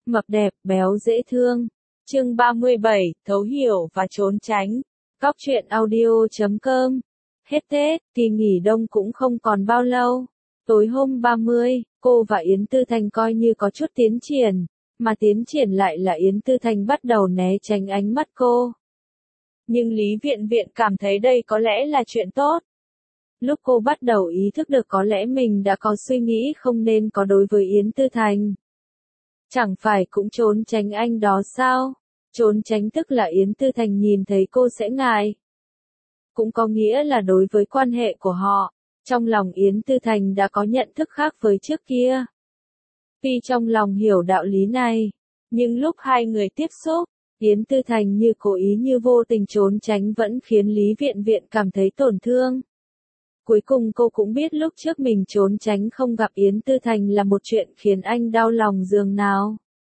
mập đẹp, béo dễ thương. Chương 37, thấu hiểu và trốn tránh. Góc truyện audio.com. Hết Tết, kỳ nghỉ đông cũng không còn bao lâu. Tối hôm 30, cô và Yến Tư Thành coi như có chút tiến triển, mà tiến triển lại là Yến Tư Thành bắt đầu né tránh ánh mắt cô. Nhưng Lý Viện Viện cảm thấy đây có lẽ là chuyện tốt. Lúc cô bắt đầu ý thức được có lẽ mình đã có suy nghĩ không nên có đối với Yến Tư Thành. Chẳng phải cũng trốn tránh anh đó sao? Trốn tránh tức là Yến Tư Thành nhìn thấy cô sẽ ngại. Cũng có nghĩa là đối với quan hệ của họ, trong lòng Yến Tư Thành đã có nhận thức khác với trước kia. Tuy trong lòng hiểu đạo lý này, nhưng lúc hai người tiếp xúc, Yến Tư Thành như cố ý như vô tình trốn tránh vẫn khiến Lý Viện Viện cảm thấy tổn thương. Cuối cùng cô cũng biết lúc trước mình trốn tránh không gặp Yến Tư Thành là một chuyện khiến anh đau lòng dường nào.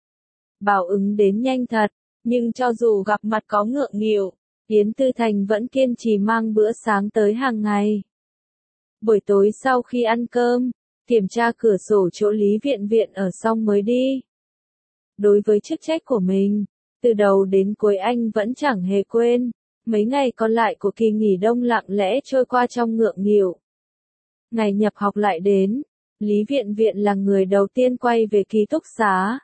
Báo ứng đến nhanh thật, nhưng cho dù gặp mặt có ngượng nghịu, Yến Tư Thành vẫn kiên trì mang bữa sáng tới hàng ngày. Buổi tối sau khi ăn cơm, kiểm tra cửa sổ chỗ Lý Viện Viện ở xong mới đi. Đối với chức trách của mình, từ đầu đến cuối anh vẫn chẳng hề quên. Mấy ngày còn lại của kỳ nghỉ đông lặng lẽ trôi qua trong ngượng nghịu. Ngày nhập học lại đến, Lý Viện Viện là người đầu tiên quay về ký túc xá.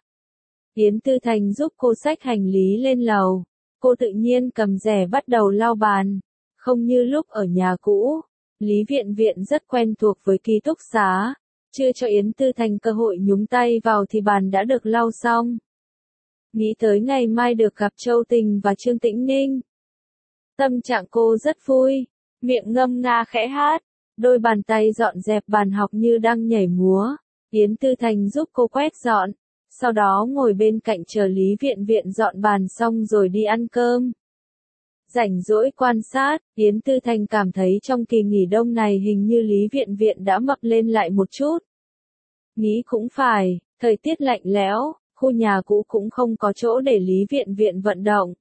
Yến Tư Thành giúp cô xách hành lý lên lầu, cô tự nhiên cầm rẻ bắt đầu lau bàn. Không như lúc ở nhà cũ, Lý Viện Viện rất quen thuộc với ký túc xá, chưa cho Yến Tư Thành cơ hội nhúng tay vào thì bàn đã được lau xong. Nghĩ tới ngày mai được gặp Châu Tình và Trương Tĩnh Ninh. Tâm trạng cô rất vui, miệng ngâm nga khẽ hát, đôi bàn tay dọn dẹp bàn học như đang nhảy múa. Yến Tư Thành giúp cô quét dọn, sau đó ngồi bên cạnh chờ Lý Viện Viện dọn bàn xong rồi đi ăn cơm. Rảnh rỗi quan sát, Yến Tư Thành cảm thấy trong kỳ nghỉ đông này hình như Lý Viện Viện đã mập lên lại một chút. Nghĩ cũng phải, thời tiết lạnh lẽo, khu nhà cũ cũng không có chỗ để Lý Viện Viện vận động.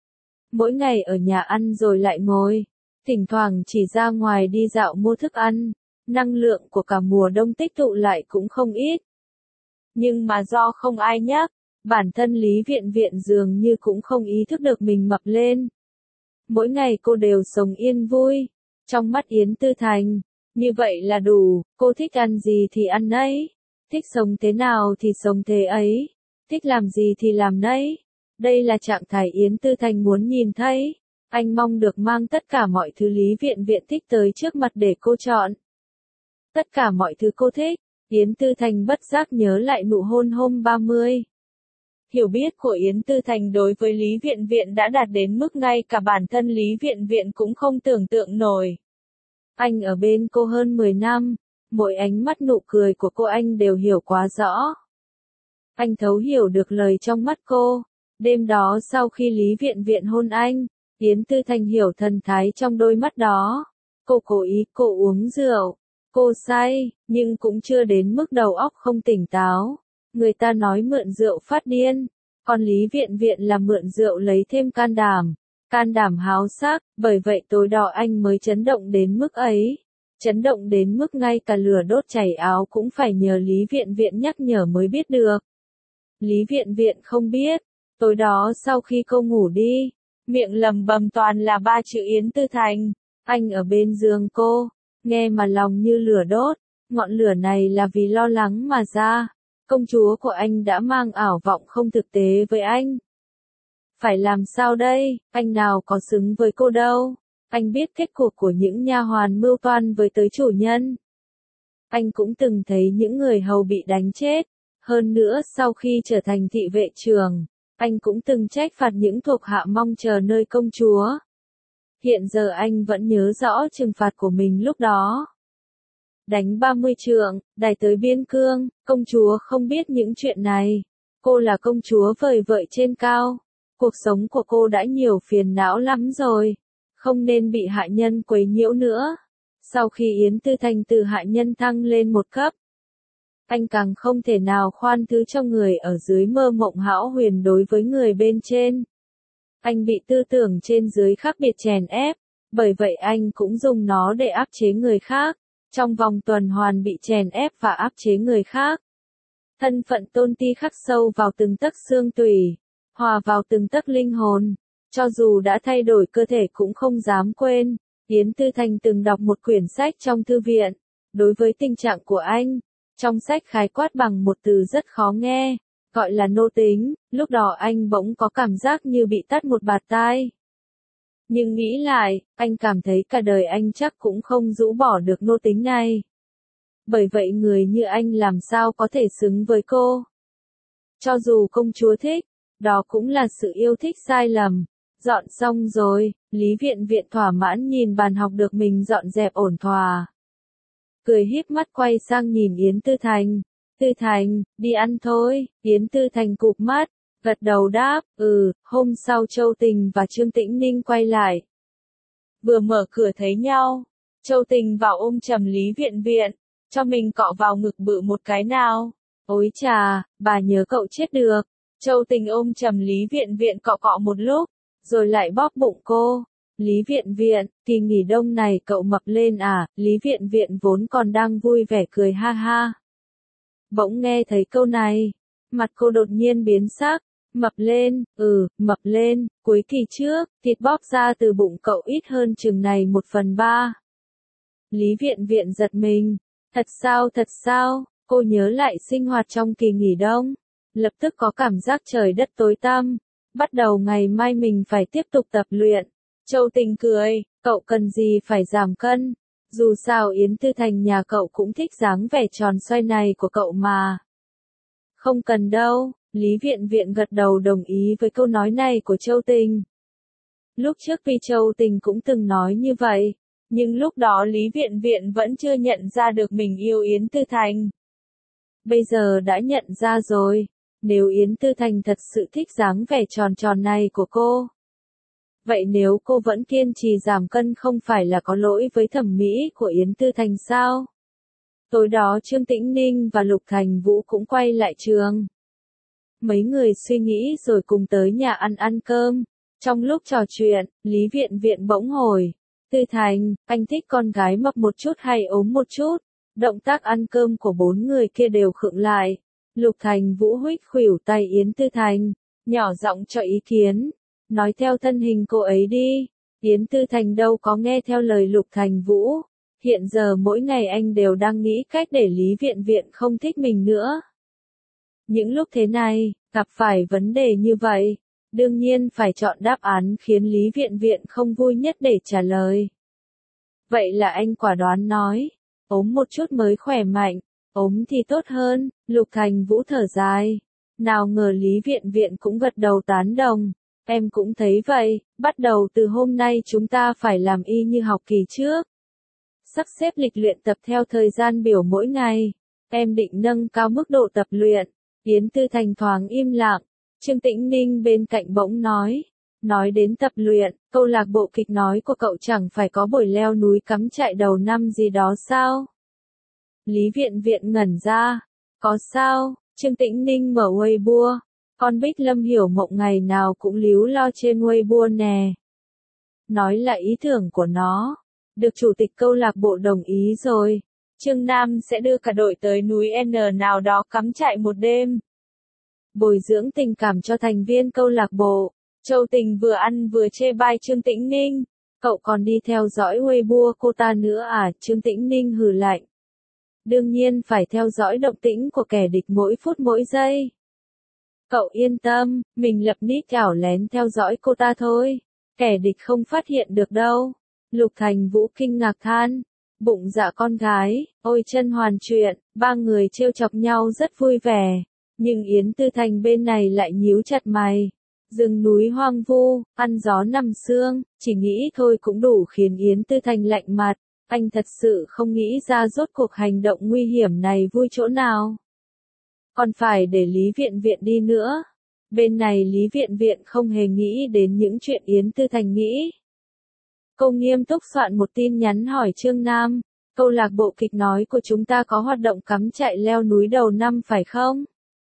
Mỗi ngày ở nhà ăn rồi lại ngồi, thỉnh thoảng chỉ ra ngoài đi dạo mua thức ăn, năng lượng của cả mùa đông tích tụ lại cũng không ít. Nhưng mà do không ai nhắc, bản thân Lý Viện Viện dường như cũng không ý thức được mình mập lên. Mỗi ngày cô đều sống yên vui, trong mắt Yến Tư Thành, như vậy là đủ, cô thích ăn gì thì ăn nấy, thích sống thế nào thì sống thế ấy, thích làm gì thì làm nấy. Đây là trạng thái Yến Tư Thành muốn nhìn thấy. Anh mong được mang tất cả mọi thứ Lý Viện Viện thích tới trước mặt để cô chọn. Tất cả mọi thứ cô thích, Yến Tư Thành bất giác nhớ lại nụ hôn hôm 30. Hiểu biết của Yến Tư Thành đối với Lý Viện Viện đã đạt đến mức ngay cả bản thân Lý Viện Viện cũng không tưởng tượng nổi. Anh ở bên cô hơn 10 năm, mỗi ánh mắt nụ cười của cô anh đều hiểu quá rõ. Anh thấu hiểu được lời trong mắt cô. Đêm đó sau khi Lý Viện Viện hôn anh, Yến Tư Thành hiểu thần thái trong đôi mắt đó. Cô cố ý, cô uống rượu, cô say, nhưng cũng chưa đến mức đầu óc không tỉnh táo. Người ta nói mượn rượu phát điên, còn Lý Viện Viện là mượn rượu lấy thêm can đảm háo sắc, bởi vậy tối đó anh mới chấn động đến mức ấy. Chấn động đến mức ngay cả lửa đốt chảy áo cũng phải nhờ Lý Viện Viện nhắc nhở mới biết được. Lý Viện Viện không biết. Tối đó sau khi cô ngủ đi, miệng lầm bầm toàn là ba chữ Yến Tư Thành. Anh ở bên giường cô, nghe mà lòng như lửa đốt. Ngọn lửa này là vì lo lắng mà ra. Công chúa của anh đã mang ảo vọng không thực tế với anh. Phải làm sao đây, anh nào có xứng với cô đâu. Anh biết kết cục của những nha hoàn mưu toan với tới chủ nhân. Anh cũng từng thấy những người hầu bị đánh chết. Hơn nữa sau khi trở thành thị vệ trưởng, anh cũng từng trách phạt những thuộc hạ mong chờ nơi công chúa. Hiện giờ anh vẫn nhớ rõ trừng phạt của mình lúc đó. Đánh 30 trượng, đày tới biên cương, công chúa không biết những chuyện này. Cô là công chúa vời vợi trên cao. Cuộc sống của cô đã nhiều phiền não lắm rồi. Không nên bị hạ nhân quấy nhiễu nữa. Sau khi Yến Tư Thành từ hạ nhân thăng lên một cấp, anh càng không thể nào khoan thứ cho người ở dưới mơ mộng hão huyền đối với người bên trên. Anh bị tư tưởng trên dưới khác biệt chèn ép, bởi vậy anh cũng dùng nó để áp chế người khác, trong vòng tuần hoàn bị chèn ép và áp chế người khác. Thân phận Tôn Ti khắc sâu vào từng tấc xương tủy, hòa vào từng tấc linh hồn. Cho dù đã thay đổi cơ thể cũng không dám quên. Yến Tư Thành từng đọc một quyển sách trong thư viện. Đối với tình trạng của anh, trong sách khái quát bằng một từ rất khó nghe, gọi là nô tính. Lúc đó anh bỗng có cảm giác như bị tát một bạt tai. Nhưng nghĩ lại, anh cảm thấy cả đời anh chắc cũng không rũ bỏ được nô tính này. Bởi vậy người như anh làm sao có thể xứng với cô? Cho dù công chúa thích, đó cũng là sự yêu thích sai lầm. Dọn xong rồi, Lý Viện Viện thỏa mãn nhìn bàn học được mình dọn dẹp ổn thỏa. Cười híp mắt quay sang nhìn Yến Tư Thành. Tư Thành, đi ăn thôi. Yến Tư Thành cụp mắt, gật đầu đáp, hôm sau Châu Tình và Trương Tĩnh Ninh quay lại. Vừa mở cửa thấy nhau, Châu Tình vào ôm chầm Lý Viện Viện, cho mình cọ vào ngực bự một cái nào. Ôi chà, bà nhớ cậu chết được. Châu Tình ôm chầm Lý Viện Viện cọ cọ một lúc, rồi lại bóp bụng cô. Lý Viện Viện, kỳ nghỉ đông này cậu mập lên à? Lý Viện Viện vốn còn đang vui vẻ cười ha ha. Bỗng nghe thấy câu này, mặt cô đột nhiên biến sắc. Mập lên, mập lên. Cuối kỳ trước, thịt bóp ra từ bụng cậu ít hơn chừng này 1/3. Lý Viện Viện giật mình. Thật sao? Cô nhớ lại sinh hoạt trong kỳ nghỉ đông. Lập tức có cảm giác trời đất tối tăm. Bắt đầu ngày mai mình phải tiếp tục tập luyện. Châu Tình cười, cậu cần gì phải giảm cân. Dù sao Yến Tư Thành nhà cậu cũng thích dáng vẻ tròn xoay này của cậu mà. Không cần đâu, Lý Viện Viện gật đầu đồng ý với câu nói này của Châu Tình. Lúc trước vì Châu Tình cũng từng nói như vậy, nhưng lúc đó Lý Viện Viện vẫn chưa nhận ra được mình yêu Yến Tư Thành. Bây giờ đã nhận ra rồi, nếu Yến Tư Thành thật sự thích dáng vẻ tròn tròn này của cô. Vậy nếu cô vẫn kiên trì giảm cân không phải là có lỗi với thẩm mỹ của Yến Tư Thành sao? Tối đó Trương Tĩnh Ninh và Lục Thành Vũ cũng quay lại trường. Mấy người suy nghĩ rồi cùng tới nhà ăn cơm. Trong lúc trò chuyện, Lý Viện Viện bỗng hỏi. Tư Thành, anh thích con gái mập một chút hay ốm một chút? Động tác ăn cơm của 4 người kia đều khựng lại. Lục Thành Vũ huých khuỷu tay Yến Tư Thành, nhỏ giọng cho ý kiến. Nói theo thân hình cô ấy đi. Yến Tư Thành đâu có nghe theo lời Lục Thành Vũ. Hiện giờ mỗi ngày anh đều đang nghĩ cách để Lý Viện Viện không thích mình nữa. Những lúc thế này, gặp phải vấn đề như vậy, đương nhiên phải chọn đáp án khiến Lý Viện Viện không vui nhất để trả lời. Vậy là anh quả đoán nói, ốm một chút mới khỏe mạnh, ốm thì tốt hơn. Lục Thành Vũ thở dài. Nào ngờ Lý Viện Viện cũng gật đầu tán đồng. Em cũng thấy vậy, bắt đầu từ hôm nay chúng ta phải làm y như học kỳ trước. Sắp xếp lịch luyện tập theo thời gian biểu mỗi ngày. Em định nâng cao mức độ tập luyện. Yến Tư Thành thoáng im lặng. Trương Tĩnh Ninh bên cạnh bỗng nói. Nói đến tập luyện, câu lạc bộ kịch nói của cậu chẳng phải có buổi leo núi cắm trại đầu năm gì đó sao? Lý Viện Viện ngẩn ra. Có sao? Trương Tĩnh Ninh mở Weibo. Con Bích Lâm Hiểu Mộng ngày nào cũng líu lo trên Weibo nè. Nói là ý tưởng của nó. Được chủ tịch câu lạc bộ đồng ý rồi. Trương Nam sẽ đưa cả đội tới núi N nào đó cắm trại một đêm. Bồi dưỡng tình cảm cho thành viên câu lạc bộ. Châu Tình vừa ăn vừa chê bai Trương Tĩnh Ninh. Cậu còn đi theo dõi Weibo cô ta nữa à? Trương Tĩnh Ninh hừ lạnh. Đương nhiên phải theo dõi động tĩnh của kẻ địch mỗi phút mỗi giây. Cậu yên tâm, mình lập nick ảo lén theo dõi cô ta thôi. Kẻ địch không phát hiện được đâu. Lục Thành Vũ kinh ngạc than. Bụng dạ con gái, ôi chân hoàn chuyện, ba người trêu chọc nhau rất vui vẻ. Nhưng Yến Tư Thành bên này lại nhíu chặt mày. Rừng núi hoang vu, ăn gió nằm sương, chỉ nghĩ thôi cũng đủ khiến Yến Tư Thành lạnh mặt. Anh thật sự không nghĩ ra rốt cuộc hành động nguy hiểm này vui chỗ nào. Còn phải để Lý Viện Viện đi nữa. Bên này Lý Viện Viện không hề nghĩ đến những chuyện Yến Tư Thành nghĩ. Cô nghiêm túc soạn một tin nhắn hỏi Trương Nam. Câu lạc bộ kịch nói của chúng ta có hoạt động cắm trại leo núi đầu năm phải không?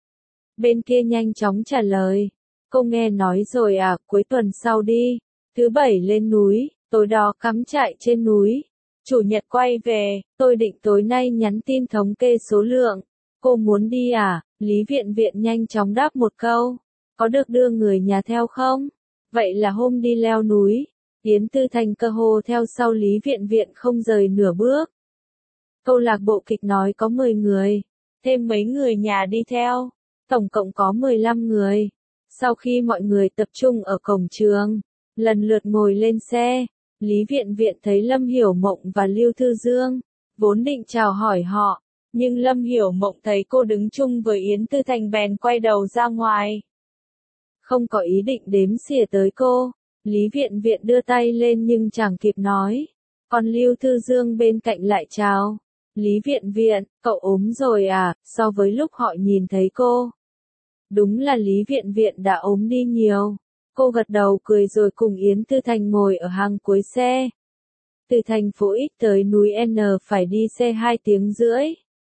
Bên kia nhanh chóng trả lời. Cô nghe nói rồi à, cuối tuần sau đi. Thứ bảy lên núi, tối đó cắm trại trên núi. Chủ nhật quay về, tôi định tối nay nhắn tin thống kê số lượng. Cô muốn đi à? Lý Viện Viện nhanh chóng đáp một câu. Có được đưa người nhà theo không? Vậy là hôm đi leo núi. Yến Tư Thành cơ hồ theo sau Lý Viện Viện không rời nửa bước. Câu lạc bộ kịch nói có 10 người, thêm mấy người nhà đi theo, tổng cộng có 15 người. Sau khi mọi người tập trung ở cổng trường, lần lượt ngồi lên xe, Lý Viện Viện thấy Lâm Hiểu Mộng và Lưu Thư Dương, vốn định chào hỏi họ, nhưng Lâm Hiểu Mộng thấy cô đứng chung với Yến Tư Thành bèn quay đầu ra ngoài. Không có ý định đếm xỉa tới cô, Lý Viện Viện đưa tay lên nhưng chẳng kịp nói. Còn Lưu Thư Dương bên cạnh lại chào. Lý Viện Viện, cậu ốm rồi à, so với lúc họ nhìn thấy cô. Đúng là Lý Viện Viện đã ốm đi nhiều. Cô gật đầu cười rồi cùng Yến Tư Thành ngồi ở hàng cuối xe. Từ thành phố X tới núi N phải đi xe 2 tiếng rưỡi.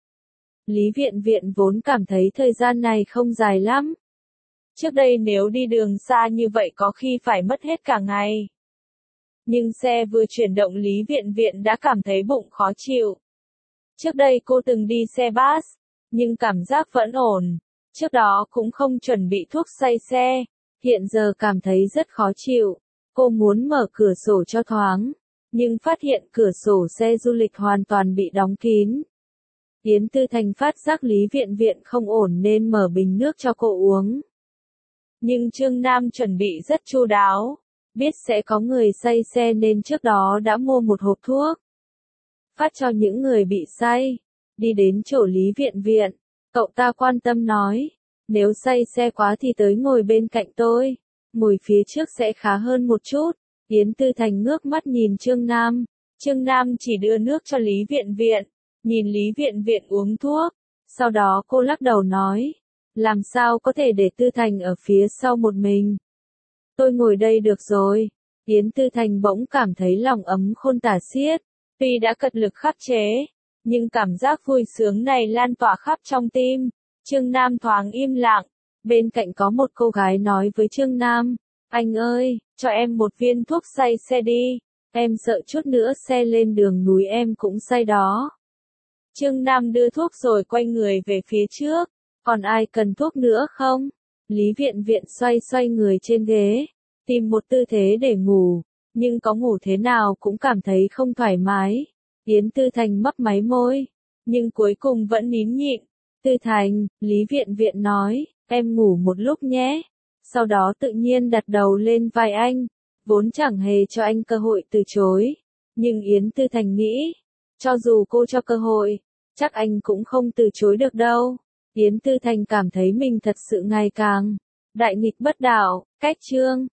Lý Viện Viện vốn cảm thấy thời gian này không dài lắm. Trước đây nếu đi đường xa như vậy có khi phải mất hết cả ngày. Nhưng xe vừa chuyển động Lý Viện Viện đã cảm thấy bụng khó chịu. Trước đây cô từng đi xe bus, nhưng cảm giác vẫn ổn. Trước đó cũng không chuẩn bị thuốc say xe, hiện giờ cảm thấy rất khó chịu. Cô muốn mở cửa sổ cho thoáng, nhưng phát hiện cửa sổ xe du lịch hoàn toàn bị đóng kín. Yến Tư Thành phát giác Lý Viện Viện không ổn nên mở bình nước cho cô uống. Nhưng Trương Nam chuẩn bị rất chu đáo, biết sẽ có người say xe nên trước đó đã mua một hộp thuốc. Phát cho những người bị say. Đi đến chỗ Lý Viện Viện, cậu ta quan tâm nói, nếu say xe quá thì tới ngồi bên cạnh tôi, ngồi phía trước sẽ khá hơn một chút. Yến Tư Thành ngước mắt nhìn Trương Nam, Trương Nam chỉ đưa nước cho Lý Viện Viện, nhìn Lý Viện Viện uống thuốc, sau đó cô lắc đầu nói, làm sao có thể để Tư Thành ở phía sau một mình. Tôi ngồi đây được rồi. Yến Tư Thành bỗng cảm thấy lòng ấm khôn tả xiết. Tuy đã cật lực khắc chế, nhưng cảm giác vui sướng này lan tỏa khắp trong tim. Trương Nam thoáng im lặng, bên cạnh có một cô gái nói với Trương Nam, anh ơi, cho em một viên thuốc say xe đi, em sợ chút nữa xe lên đường núi em cũng say đó. Trương Nam đưa thuốc rồi quay người về phía trước, còn ai cần thuốc nữa không? Lý Viện Viện xoay xoay người trên ghế, tìm một tư thế để ngủ. Nhưng có ngủ thế nào cũng cảm thấy không thoải mái. Yến Tư Thành mấp máy môi, nhưng cuối cùng vẫn nín nhịn. Tư Thành, Lý Viện Viện nói, em ngủ một lúc nhé. Sau đó tự nhiên đặt đầu lên vai anh, vốn chẳng hề cho anh cơ hội từ chối. Nhưng Yến Tư Thành nghĩ, cho dù cô cho cơ hội, chắc anh cũng không từ chối được đâu. Yến Tư Thành cảm thấy mình thật sự ngày càng đại nghịch bất đạo, cách chương.